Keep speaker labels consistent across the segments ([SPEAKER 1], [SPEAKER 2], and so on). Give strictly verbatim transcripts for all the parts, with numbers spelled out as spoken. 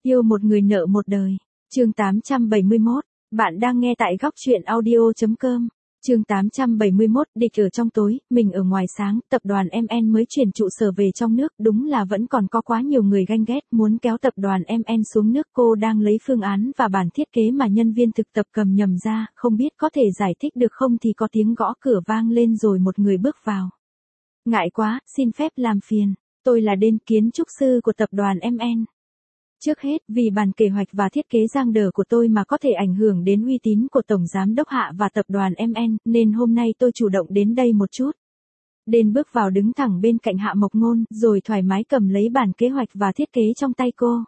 [SPEAKER 1] Yêu một người nợ một đời. Chương tám trăm bảy mươi mốt. Bạn đang nghe tại góc truyện audio chấm com. Chương tám trăm bảy mươi mốt. Địch ở trong tối, mình ở ngoài sáng. Tập đoàn em en mới chuyển trụ sở về trong nước. Đúng là vẫn còn có quá nhiều người ganh ghét muốn kéo tập đoàn em en xuống nước. Cô đang lấy phương án và bản thiết kế mà nhân viên thực tập cầm nhầm ra. Không biết có thể giải thích được không thì có tiếng gõ cửa vang lên rồi một người bước vào. Ngại quá, xin phép làm phiền. Tôi là Đên, kiến trúc sư của tập đoàn em en. Trước hết, vì bản kế hoạch và thiết kế giang dở của tôi mà có thể ảnh hưởng đến uy tín của Tổng Giám đốc Hạ và tập đoàn em en, nên hôm nay tôi chủ động đến đây một chút. Đên bước vào đứng thẳng bên cạnh Hạ Mộc Ngôn, rồi thoải mái cầm lấy bản kế hoạch và thiết kế trong tay cô.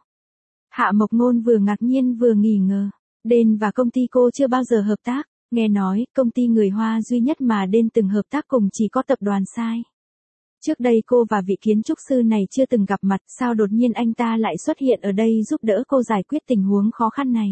[SPEAKER 1] Hạ Mộc Ngôn vừa ngạc nhiên vừa nghi ngờ. Đên và công ty cô chưa bao giờ hợp tác, nghe nói, công ty người Hoa duy nhất mà Đên từng hợp tác cùng chỉ có tập đoàn Sai. Trước đây cô và vị kiến trúc sư này chưa từng gặp mặt, sao đột nhiên anh ta lại xuất hiện ở đây giúp đỡ cô giải quyết tình huống khó khăn này.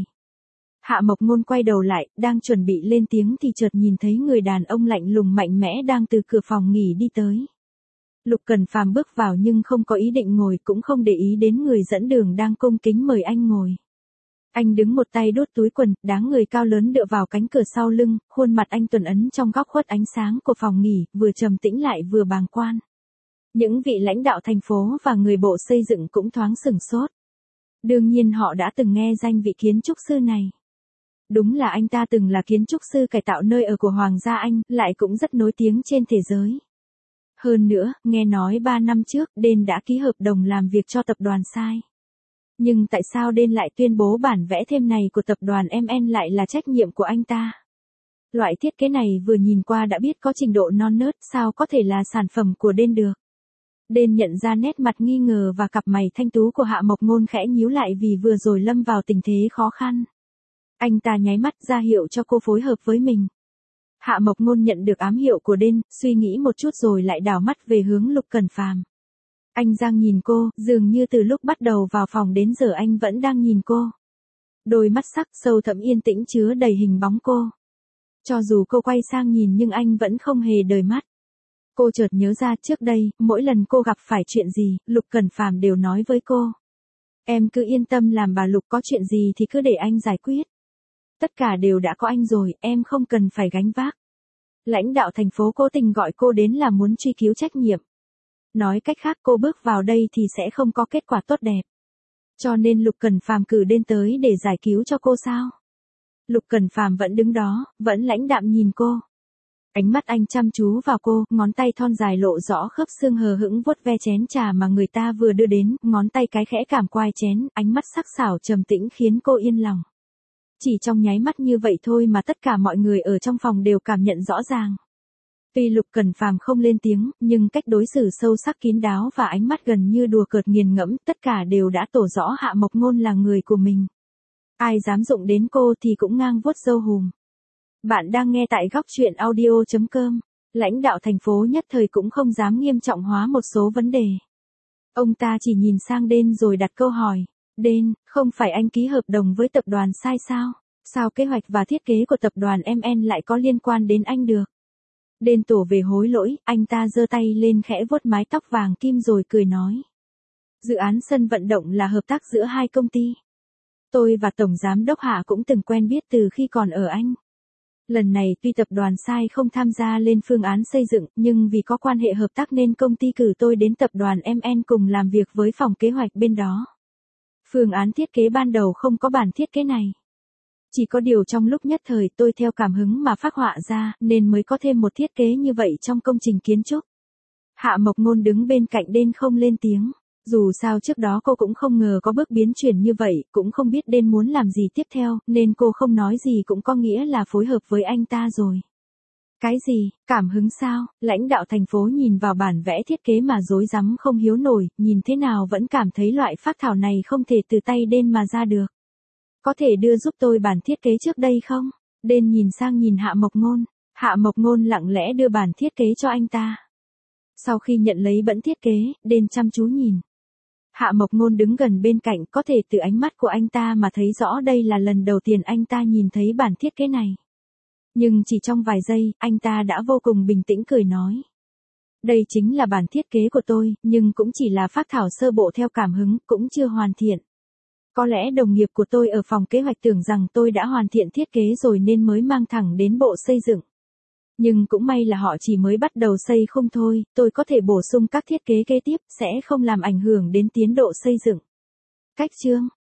[SPEAKER 1] Hạ Mộc Ngôn quay đầu lại, đang chuẩn bị lên tiếng thì chợt nhìn thấy người đàn ông lạnh lùng mạnh mẽ đang từ cửa phòng nghỉ đi tới. Lục Cẩn Phàm bước vào nhưng không có ý định ngồi, cũng không để ý đến người dẫn đường đang cung kính mời anh ngồi. Anh đứng một tay đút túi quần, dáng người cao lớn dựa vào cánh cửa sau lưng, khuôn mặt anh tuấn ấn trong góc khuất ánh sáng của phòng nghỉ, vừa trầm tĩnh lại vừa bàng quan. Những vị lãnh đạo thành phố và người bộ xây dựng cũng thoáng sửng sốt. Đương nhiên họ đã từng nghe danh vị kiến trúc sư này. Đúng là anh ta từng là kiến trúc sư cải tạo nơi ở của Hoàng gia Anh, lại cũng rất nổi tiếng trên thế giới. Hơn nữa, nghe nói ba năm trước, Đên đã ký hợp đồng làm việc cho tập đoàn Sai. Nhưng tại sao Đên lại tuyên bố bản vẽ thêm này của tập đoàn em en lại là trách nhiệm của anh ta? Loại thiết kế này vừa nhìn qua đã biết có trình độ non nớt, sao có thể là sản phẩm của Đên được? Đên nhận ra nét mặt nghi ngờ và cặp mày thanh tú của Hạ Mộc Ngôn khẽ nhíu lại vì vừa rồi lâm vào tình thế khó khăn. Anh ta nháy mắt ra hiệu cho cô phối hợp với mình. Hạ Mộc Ngôn nhận được ám hiệu của Đên, suy nghĩ một chút rồi lại đảo mắt về hướng Lục Cẩn Phàm. Anh giang nhìn cô, dường như từ lúc bắt đầu vào phòng đến giờ anh vẫn đang nhìn cô. Đôi mắt sắc sâu thẳm yên tĩnh chứa đầy hình bóng cô. Cho dù cô quay sang nhìn nhưng anh vẫn không hề rời mắt. Cô chợt nhớ ra trước đây, mỗi lần cô gặp phải chuyện gì, Lục Cẩn Phàm đều nói với cô. Em cứ yên tâm làm bà Lục, có chuyện gì thì cứ để anh giải quyết. Tất cả đều đã có anh rồi, em không cần phải gánh vác. Lãnh đạo thành phố cố tình gọi cô đến là muốn truy cứu trách nhiệm. Nói cách khác, cô bước vào đây thì sẽ không có kết quả tốt đẹp. Cho nên Lục Cẩn Phàm cử Đên tới để giải cứu cho cô sao? Lục Cẩn Phàm vẫn đứng đó, vẫn lãnh đạm nhìn cô. Ánh mắt anh chăm chú vào cô, ngón tay thon dài lộ rõ khớp xương hờ hững vuốt ve chén trà mà người ta vừa đưa đến, ngón tay cái khẽ cảm quai chén, ánh mắt sắc sảo trầm tĩnh khiến cô yên lòng. Chỉ trong nháy mắt như vậy thôi mà tất cả mọi người ở trong phòng đều cảm nhận rõ ràng. Tuy Lục Cẩn Phàm không lên tiếng, nhưng cách đối xử sâu sắc kín đáo và ánh mắt gần như đùa cợt nghiền ngẫm, tất cả đều đã tỏ rõ Hạ Mộc Ngôn là người của mình. Ai dám dụng đến cô thì cũng ngang vuốt râu hùm. Bạn đang nghe tại góc truyện audio chấm com. Lãnh đạo thành phố nhất thời cũng không dám nghiêm trọng hóa một số vấn đề. Ông ta chỉ nhìn sang Đên rồi đặt câu hỏi. Đên, không phải anh ký hợp đồng với tập đoàn Sai sao? Sao kế hoạch và thiết kế của tập đoàn em en lại có liên quan đến anh được? Đên tổ về hối lỗi, anh ta giơ tay lên khẽ vuốt mái tóc vàng kim rồi cười nói. Dự án sân vận động là hợp tác giữa hai công ty. Tôi và Tổng Giám đốc Hạ cũng từng quen biết từ khi còn ở Anh. Lần này tuy tập đoàn Sai không tham gia lên phương án xây dựng, nhưng vì có quan hệ hợp tác nên công ty cử tôi đến tập đoàn em en cùng làm việc với phòng kế hoạch bên đó. Phương án thiết kế ban đầu không có bản thiết kế này. Chỉ có điều trong lúc nhất thời tôi theo cảm hứng mà phác họa ra, nên mới có thêm một thiết kế như vậy trong công trình kiến trúc. Hạ Mộc Ngôn đứng bên cạnh Đên không lên tiếng. Dù sao trước đó cô cũng không ngờ có bước biến chuyển như vậy, cũng không biết Đên muốn làm gì tiếp theo, nên cô không nói gì cũng có nghĩa là phối hợp với anh ta rồi. Cái gì, cảm hứng sao? Lãnh đạo thành phố nhìn vào bản vẽ thiết kế mà rối rắm không hiếu nổi, nhìn thế nào vẫn cảm thấy loại phác thảo này không thể từ tay Đên mà ra được. Có thể đưa giúp tôi bản thiết kế trước đây không? Đên nhìn sang nhìn Hạ Mộc Ngôn. Hạ Mộc Ngôn lặng lẽ đưa bản thiết kế cho anh ta. Sau khi nhận lấy bản thiết kế, Đên chăm chú nhìn. Hạ Mộc Ngôn đứng gần bên cạnh, có thể từ ánh mắt của anh ta mà thấy rõ đây là lần đầu tiên anh ta nhìn thấy bản thiết kế này. Nhưng chỉ trong vài giây, anh ta đã vô cùng bình tĩnh cười nói. Đây chính là bản thiết kế của tôi, nhưng cũng chỉ là phác thảo sơ bộ theo cảm hứng, cũng chưa hoàn thiện. Có lẽ đồng nghiệp của tôi ở phòng kế hoạch tưởng rằng tôi đã hoàn thiện thiết kế rồi nên mới mang thẳng đến bộ xây dựng. Nhưng cũng may là họ chỉ mới bắt đầu xây khung thôi, tôi có thể bổ sung các thiết kế kế tiếp, sẽ không làm ảnh hưởng đến tiến độ xây dựng. Cách chương